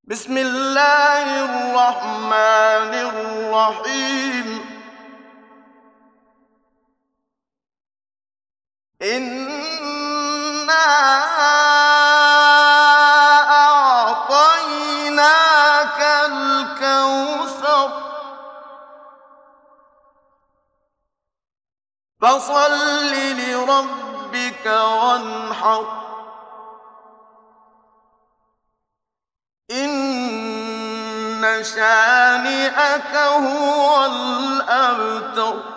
بسم الله الرحمن الرحيم. إنا أعطيناك الكوثر فصل لربك وانحر إن شانئك هو الأبتر.